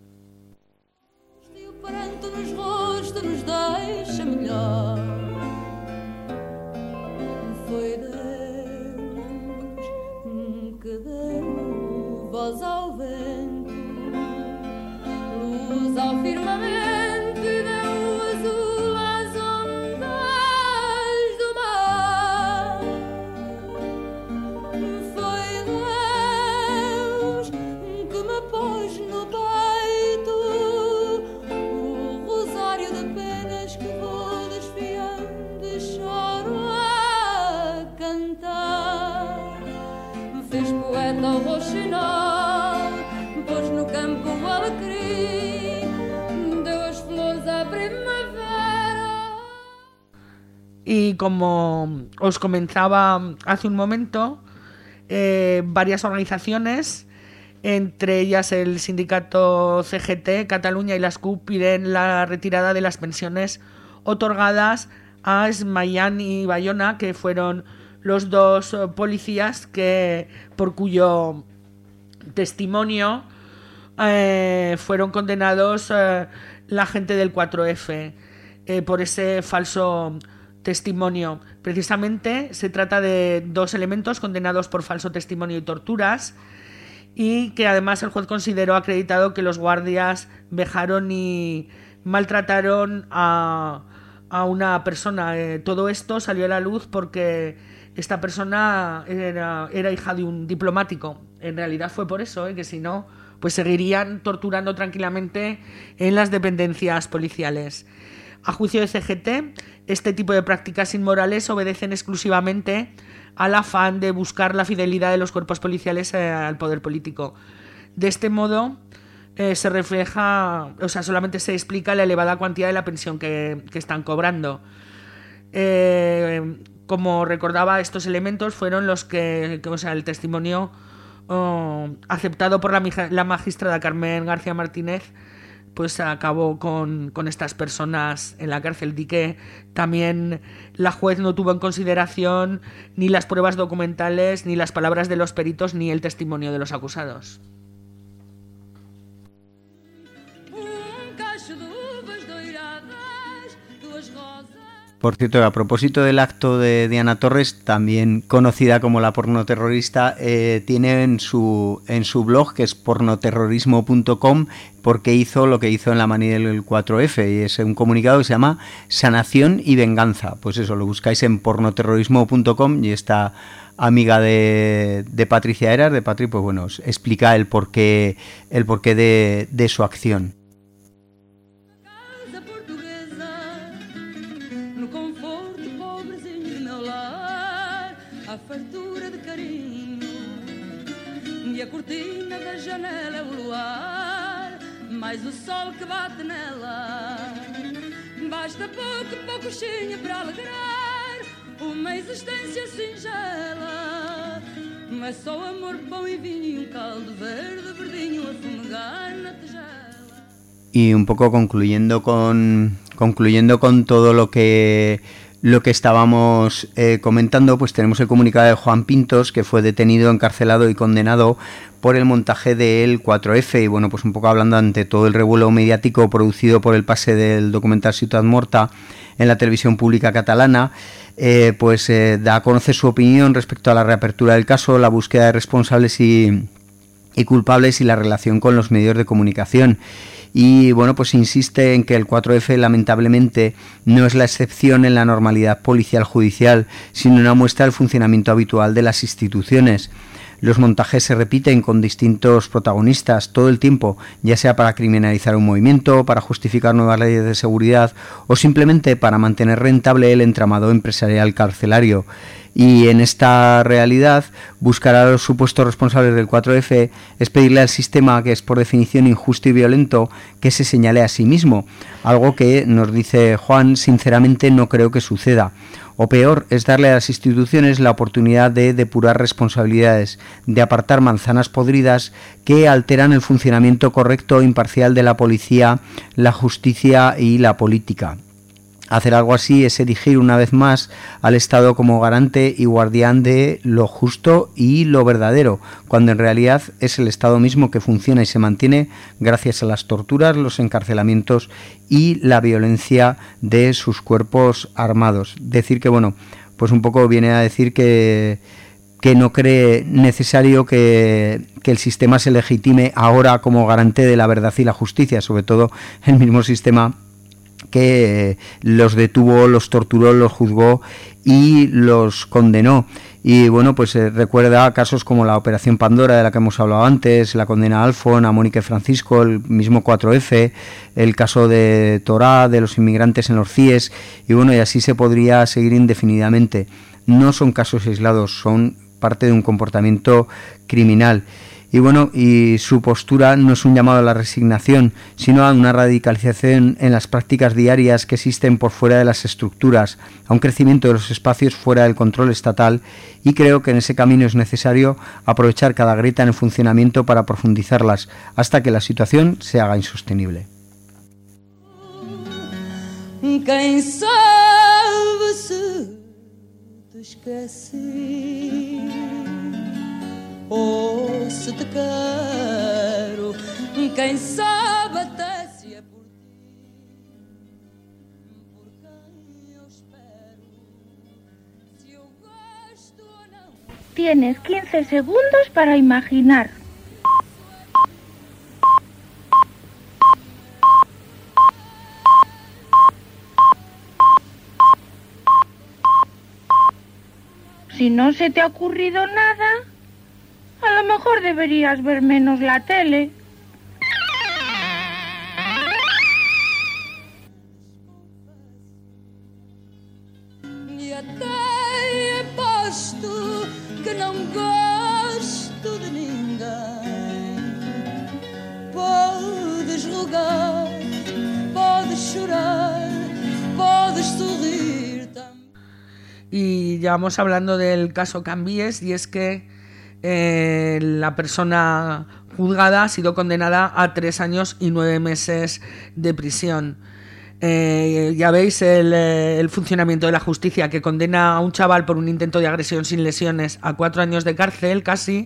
Ao firmamento e deu azul às ondas do mar. Foi Deus que me pôs no peito o rosário de penas que vou desfiando e choro a cantar. Me fez poeta ao roxinol, pôs no campo o alecrim. Y como os comenzaba hace un momento, varias organizaciones, entre ellas el sindicato CGT, Cataluña y las CUP, piden la retirada de las pensiones otorgadas a Smayan y Bayona, que fueron los 2 policías por cuyo testimonio fueron condenados la gente del 4F por ese falso testimonio. Precisamente se trata de 2 elementos condenados por falso testimonio y torturas, y que además el juez consideró acreditado que los guardias vejaron y maltrataron a una persona. Todo esto salió a la luz porque esta persona era hija de un diplomático. En realidad fue por eso, que si no, pues seguirían torturando tranquilamente en las dependencias policiales. A juicio de CGT, este tipo de prácticas inmorales obedecen exclusivamente al afán de buscar la fidelidad de los cuerpos policiales al poder político. De este modo, se refleja, solamente se explica la elevada cuantía de la pensión que están cobrando. Como recordaba, estos elementos fueron los que el testimonio aceptado por la magistrada Carmen García Martínez, pues acabó con estas personas en la cárcel. Y que también la juez no tuvo en consideración ni las pruebas documentales, ni las palabras de los peritos, ni el testimonio de los acusados. Por cierto, a propósito del acto de Diana Torres, también conocida como la pornoterrorista, tiene en su blog, que es pornoterrorismo.com, porque hizo lo que hizo en la manía del 4F, y es un comunicado que se llama Sanación y Venganza. Pues eso, lo buscáis en pornoterrorismo.com y esta amiga de Patricia Eras, de Patri, pues bueno, os explica el porqué de su acción. Fartura de carinho e a cortina da janela é o luar, mais o sol que bate nela. Basta pouco chinha para alegrar uma existência singela. Não é só amor, pão e vinho e caldo verde, verdinho a fumegar na tigela. Y un poco concluyendo con todo lo que estábamos comentando, pues tenemos el comunicado de Juan Pintos, que fue detenido, encarcelado y condenado por el montaje del 4F, y bueno, pues un poco hablando ante todo el revuelo mediático producido por el pase del documental Ciutat Morta en la televisión pública catalana, da a conocer su opinión respecto a la reapertura del caso, la búsqueda de responsables y culpables y la relación con los medios de comunicación. Y bueno, pues insiste en que el 4F lamentablemente no es la excepción en la normalidad policial judicial, sino una muestra del funcionamiento habitual de las instituciones. Los montajes se repiten con distintos protagonistas todo el tiempo, ya sea para criminalizar un movimiento, para justificar nuevas leyes de seguridad o simplemente para mantener rentable el entramado empresarial carcelario. Y en esta realidad, buscar a los supuestos responsables del 4F es pedirle al sistema, que es por definición injusto y violento, que se señale a sí mismo, algo que, nos dice Juan, sinceramente no creo que suceda. O peor, es darle a las instituciones la oportunidad de depurar responsabilidades, de apartar manzanas podridas que alteran el funcionamiento correcto e imparcial de la policía, la justicia y la política. Hacer algo así es erigir una vez más al Estado como garante y guardián de lo justo y lo verdadero, cuando en realidad es el Estado mismo que funciona y se mantiene gracias a las torturas, los encarcelamientos y la violencia de sus cuerpos armados. Decir que, bueno, pues un poco viene a decir que no cree necesario que el sistema se legitime ahora como garante de la verdad y la justicia, sobre todo el mismo sistema que los detuvo, los torturó, los juzgó y los condenó. Y bueno, pues recuerda casos como la Operación Pandora, de la que hemos hablado antes, la condena a Alfon, a Mónica y Francisco, el mismo 4F, el caso de Torá, de los inmigrantes en los CIES, y bueno, y así se podría seguir indefinidamente. No son casos aislados, son parte de un comportamiento criminal. Y bueno, y su postura no es un llamado a la resignación, sino a una radicalización en las prácticas diarias que existen por fuera de las estructuras, a un crecimiento de los espacios fuera del control estatal, y creo que en ese camino es necesario aprovechar cada grieta en el funcionamiento para profundizarlas, hasta que la situación se haga insostenible. Quem sabe se te esqueci ou se te quero, quem sabe até se é por quem eu espero, se eu gosto ou não. Tienes 15 segundos para imaginar. Si no se te ha ocurrido nada, a lo mejor deberías ver menos la tele. E até aposto que não gosto de ninguém. Podes rogar, podes chorar, podes sorrir também. Y ya vamos hablando del caso Cambies, y es que la persona juzgada ha sido condenada a 3 años y 9 meses de prisión. Ya veis el funcionamiento de la justicia, que condena a un chaval por un intento de agresión sin lesiones a 4 años de cárcel casi,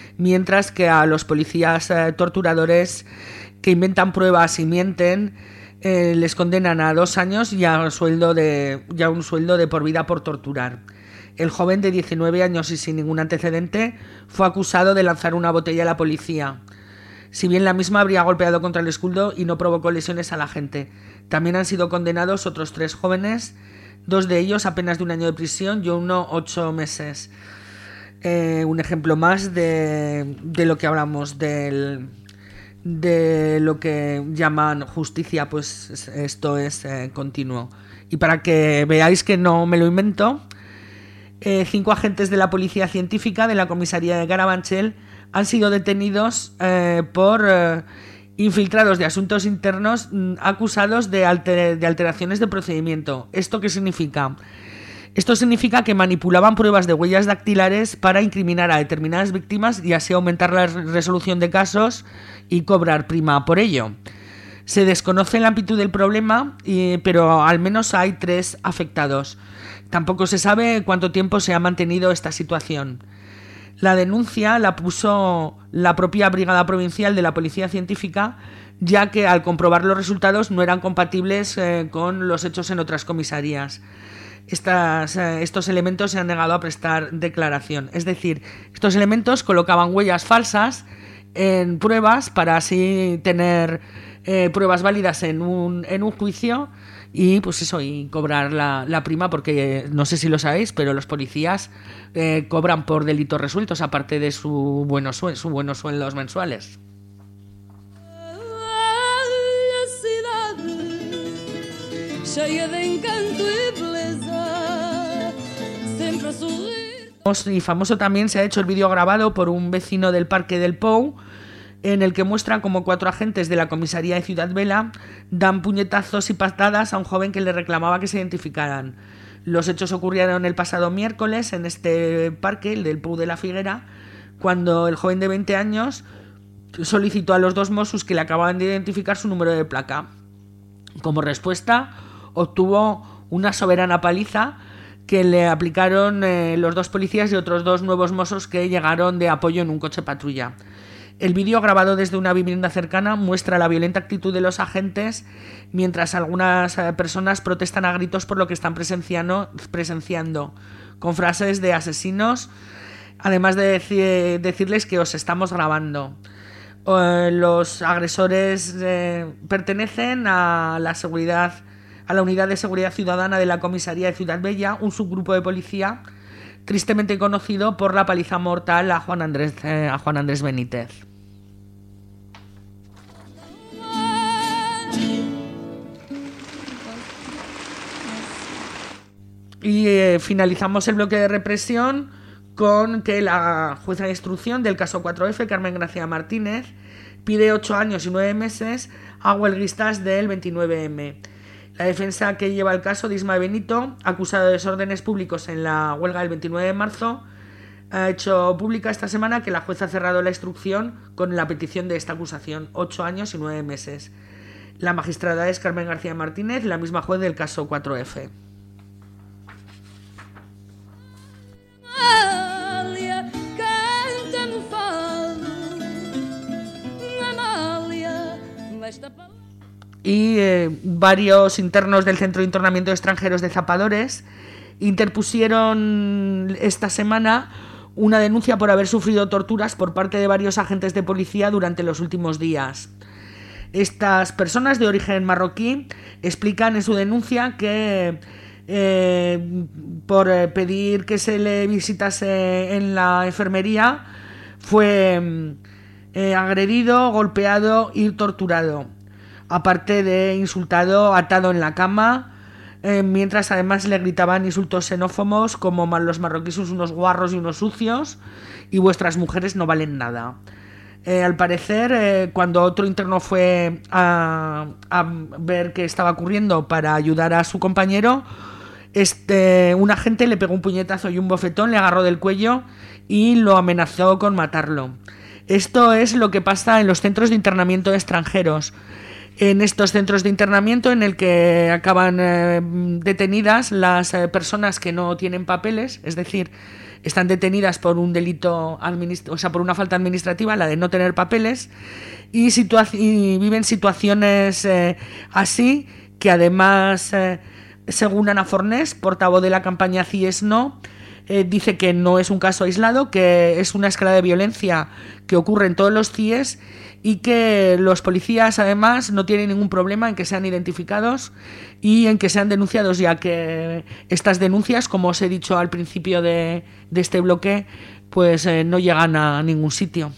mientras que a los policías torturadores que inventan pruebas y mienten Les condenan a 2 años y a un sueldo de por vida por torturar. El joven de 19 años y sin ningún antecedente fue acusado de lanzar una botella a la policía. Si bien la misma habría golpeado contra el escudo y no provocó lesiones a la gente. También han sido condenados otros 3 jóvenes, 2 de ellos a penas de 1 año de prisión y uno 8 meses. Un ejemplo más de lo que hablamos, de lo que llaman justicia, pues esto es continuo. Y para que veáis que no me lo invento, 5 agentes de la policía científica de la comisaría de Carabanchel han sido detenidos por infiltrados de asuntos internos acusados de alteraciones de procedimiento. ¿Esto qué significa? Esto significa que manipulaban pruebas de huellas dactilares para incriminar a determinadas víctimas y así aumentar la resolución de casos y cobrar prima por ello. Se desconoce la amplitud del problema, pero al menos hay 3 afectados. Tampoco se sabe cuánto tiempo se ha mantenido esta situación. La denuncia la puso la propia Brigada Provincial de la Policía Científica, ya que al comprobar los resultados no eran compatibles con los hechos en otras comisarías. Estos elementos se han negado a prestar declaración. Es decir, estos elementos colocaban huellas falsas en pruebas para así tener pruebas válidas en un juicio y pues eso, y cobrar la prima, porque no sé si lo sabéis, pero los policías cobran por delitos resueltos, aparte de sus buenos sueldos mensuales. Cheia de encanto y beleza, siempre sorrir. Y famoso también se ha hecho el vídeo grabado por un vecino del Parque del Pou, en el que muestran como 4 agentes de la comisaría de Ciudad Vela dan puñetazos y patadas a un joven que le reclamaba que se identificaran. Los hechos ocurrieron el pasado miércoles en este parque, el del Pou de la Figuera, cuando el joven de 20 años solicitó a los 2 Mossos que le acababan de identificar su número de placa. Como respuesta, obtuvo una soberana paliza que le aplicaron los 2 policías y otros 2 nuevos mozos que llegaron de apoyo en un coche patrulla. El vídeo, grabado desde una vivienda cercana, muestra la violenta actitud de los agentes, mientras algunas personas protestan a gritos por lo que están presenciando, con frases de asesinos, además de decirles que os estamos grabando. Los agresores pertenecen a la Unidad de Seguridad Ciudadana de la Comisaría de Ciudad Bella, un subgrupo de policía tristemente conocido por la paliza mortal a Juan Andrés Benítez. Y finalizamos el bloque de represión con que la jueza de instrucción del caso 4F, Carmen Gracia Martínez, pide 8 años y 9 meses a huelguistas del 29M. La defensa que lleva el caso de Isma Benito, acusado de desórdenes públicos en la huelga del 29 de marzo, ha hecho pública esta semana que la jueza ha cerrado la instrucción con la petición de esta acusación, 8 años y 9 meses. La magistrada es Carmen García Martínez, la misma juez del caso 4F. Y varios internos del Centro de Internamiento de Extranjeros de Zapadores interpusieron esta semana una denuncia por haber sufrido torturas por parte de varios agentes de policía durante los últimos días. Estas personas de origen marroquí explican en su denuncia que por pedir que se le visitase en la enfermería fue agredido, golpeado y torturado, aparte de insultado, atado en la cama, mientras además le gritaban insultos xenófobos como los marroquíes son unos guarros y unos sucios y vuestras mujeres no valen nada. Al parecer, cuando otro interno fue a ver qué estaba ocurriendo para ayudar a su compañero, un agente le pegó un puñetazo y un bofetón, le agarró del cuello y lo amenazó con matarlo. Esto es lo que pasa en los centros de internamiento de extranjeros. en estos centros de internamiento en el que acaban detenidas las personas que no tienen papeles, es decir, están detenidas por un delito, por una falta administrativa, la de no tener papeles, y viven situaciones así, que además, según Ana Fornés, portavoz de la campaña CIES No, dice que no es un caso aislado, que es una escala de violencia que ocurre en todos los CIES y que los policías además no tienen ningún problema en que sean identificados y en que sean denunciados, ya que estas denuncias, como os he dicho al principio de este bloque, pues no llegan a ningún sitio.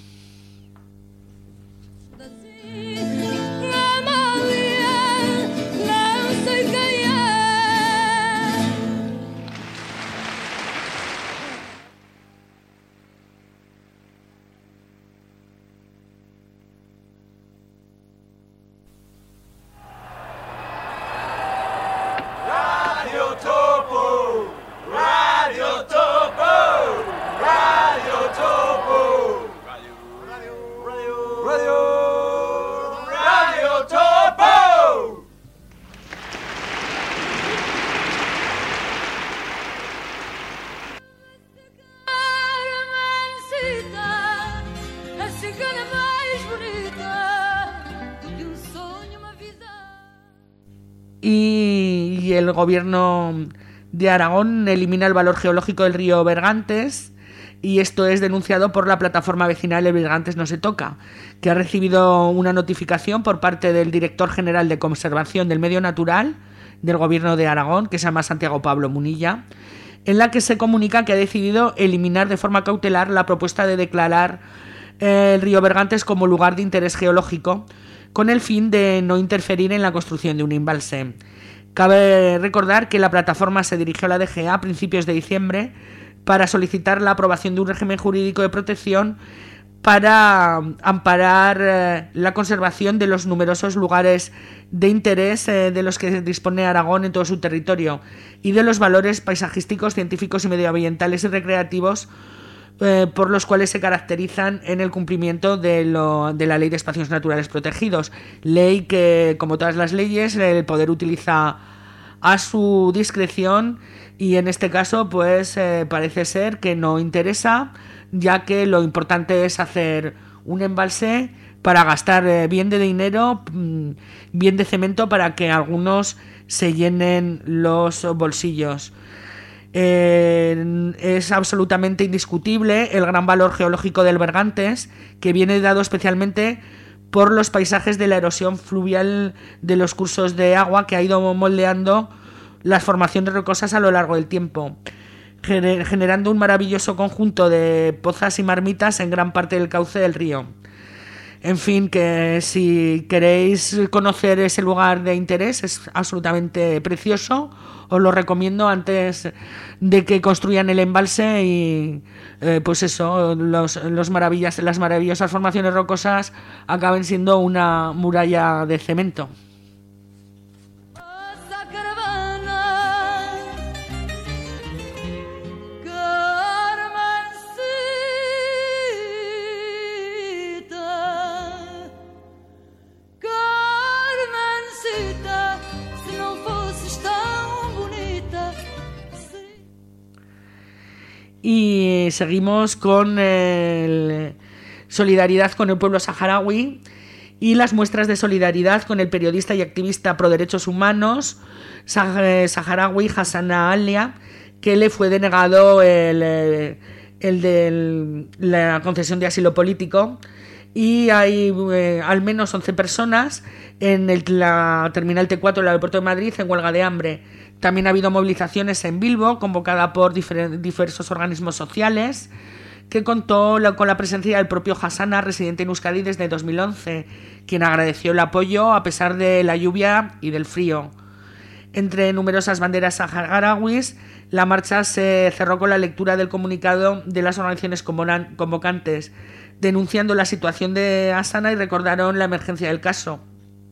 Y el gobierno de Aragón elimina el valor geológico del río Bergantes, y esto es denunciado por la plataforma vecinal El Bergantes no se toca, que ha recibido una notificación por parte del director general de Conservación del Medio Natural del gobierno de Aragón, que se llama Santiago Pablo Munilla, en la que se comunica que ha decidido eliminar de forma cautelar la propuesta de declarar el río Bergantes como lugar de interés geológico, con el fin de no interferir en la construcción de un embalse. Cabe recordar que la plataforma se dirigió a la DGA a principios de diciembre para solicitar la aprobación de un régimen jurídico de protección para amparar la conservación de los numerosos lugares de interés de los que dispone Aragón en todo su territorio y de los valores paisajísticos, científicos y medioambientales y recreativos por los cuales se caracterizan en el cumplimiento de la Ley de Espacios Naturales Protegidos. Ley que, como todas las leyes, el poder utiliza a su discreción, y en este caso pues parece ser que no interesa, ya que lo importante es hacer un embalse para gastar bien de dinero, bien de cemento, para que algunos se llenen los bolsillos. Es absolutamente indiscutible el gran valor geológico del Bergantes, que viene dado especialmente por los paisajes de la erosión fluvial de los cursos de agua que ha ido moldeando las formaciones rocosas a lo largo del tiempo, generando un maravilloso conjunto de pozas y marmitas en gran parte del cauce del río. En fin, que si queréis conocer ese lugar de interés, es absolutamente precioso. Os lo recomiendo antes de que construyan el embalse y pues eso, las maravillosas formaciones rocosas acaben siendo una muralla de cemento. Y seguimos con solidaridad con el pueblo saharaui y las muestras de solidaridad con el periodista y activista pro derechos humanos saharaui Hassana Alia, que le fue denegado la concesión de asilo político. Y hay al menos 11 personas en la terminal T4 del aeropuerto de Madrid en huelga de hambre. También ha habido movilizaciones en Bilbo, convocada por diversos organismos sociales, que contó con la presencia del propio Hassana, residente en Euskadi desde 2011, quien agradeció el apoyo a pesar de la lluvia y del frío. Entre numerosas banderas saharauis, la marcha se cerró con la lectura del comunicado de las organizaciones convocantes, denunciando la situación de Hassana, y recordaron la emergencia del caso.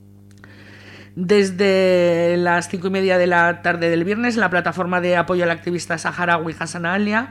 Desde las 5:30 de la tarde del viernes, la plataforma de apoyo al activista saharaui Hassana Alia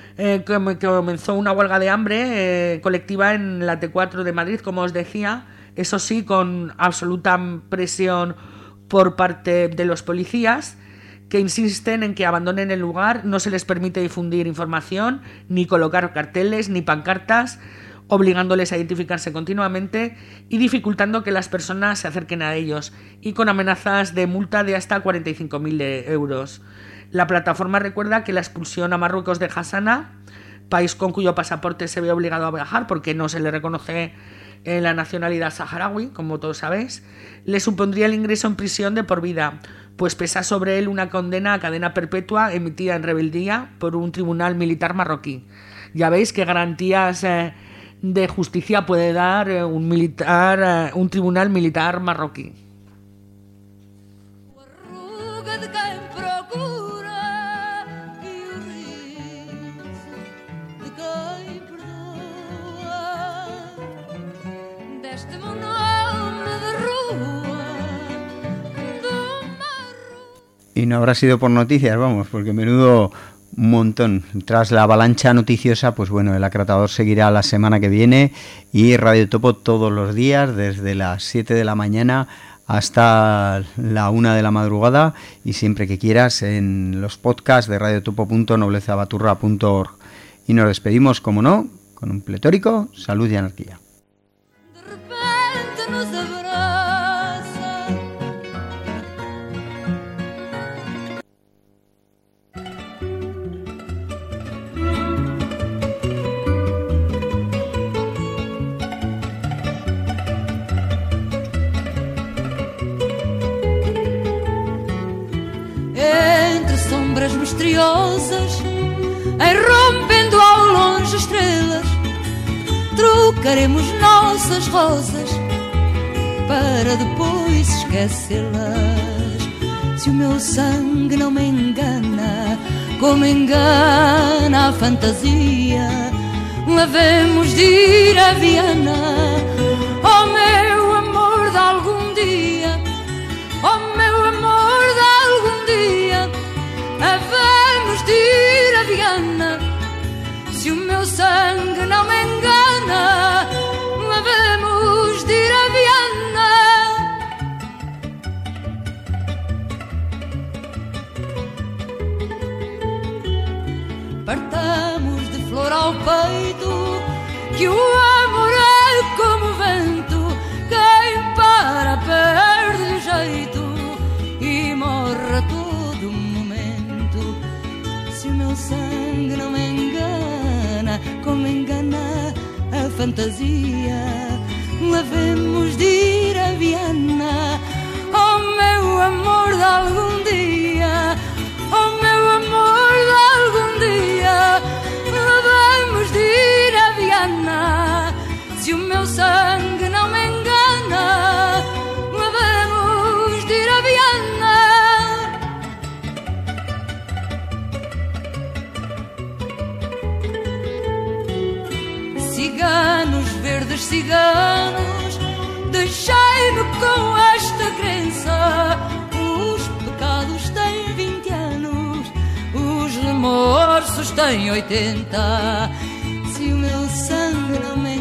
comenzó una huelga de hambre colectiva en la T4 de Madrid, como os decía, eso sí, con absoluta presión por parte de los policías, que insisten en que abandonen el lugar, no se les permite difundir información, ni colocar carteles, ni pancartas, obligándoles a identificarse continuamente y dificultando que las personas se acerquen a ellos, y con amenazas de multa de hasta 45.000 euros. La plataforma recuerda que la expulsión a Marruecos de Hassana, país con cuyo pasaporte se ve obligado a viajar porque no se le reconoce la nacionalidad saharaui, como todos sabéis, le supondría el ingreso en prisión de por vida, pues pesa sobre él una condena a cadena perpetua emitida en rebeldía por un tribunal militar marroquí. Ya veis qué garantías de justicia puede dar un tribunal militar marroquí. Y no habrá sido por noticias, vamos, porque menudo montón. Tras la avalancha noticiosa, pues bueno, el acratador seguirá la semana que viene y Radio Topo todos los días, desde las 7 de la mañana hasta la 1 de la madrugada, y siempre que quieras en los podcasts de radiotopo.noblezabaturra.org. Y nos despedimos, como no, con un pletórico salud y anarquía. Misteriosas, irrompendo ao longe estrelas, trocaremos nossas rosas para depois esquecê-las. Se o meu sangue não me engana, como engana a fantasia, lavemos de ir a Viana, oh meu amor de algum dia, oh meu amor de algum dia. Havemos de ir a Viana, se o meu sangue não me engana, havemos de ir a Viana. Partamos de flor ao peito, que o amor é como vento, quem para perde o jeito e morre a todo. Se o meu sangue não me engana, como engana a fantasia, lavemos de ir a Viana, oh meu amor de algum dia, oh meu amor de algum dia, lavemos de ir a Viana, se o meu sangue não me engana, lavemos de ir a Viana. Ciganos, verdes ciganos, deixai-me com esta crença: os pecados têm 20 anos, os remorsos têm 80. Se o meu sangue não me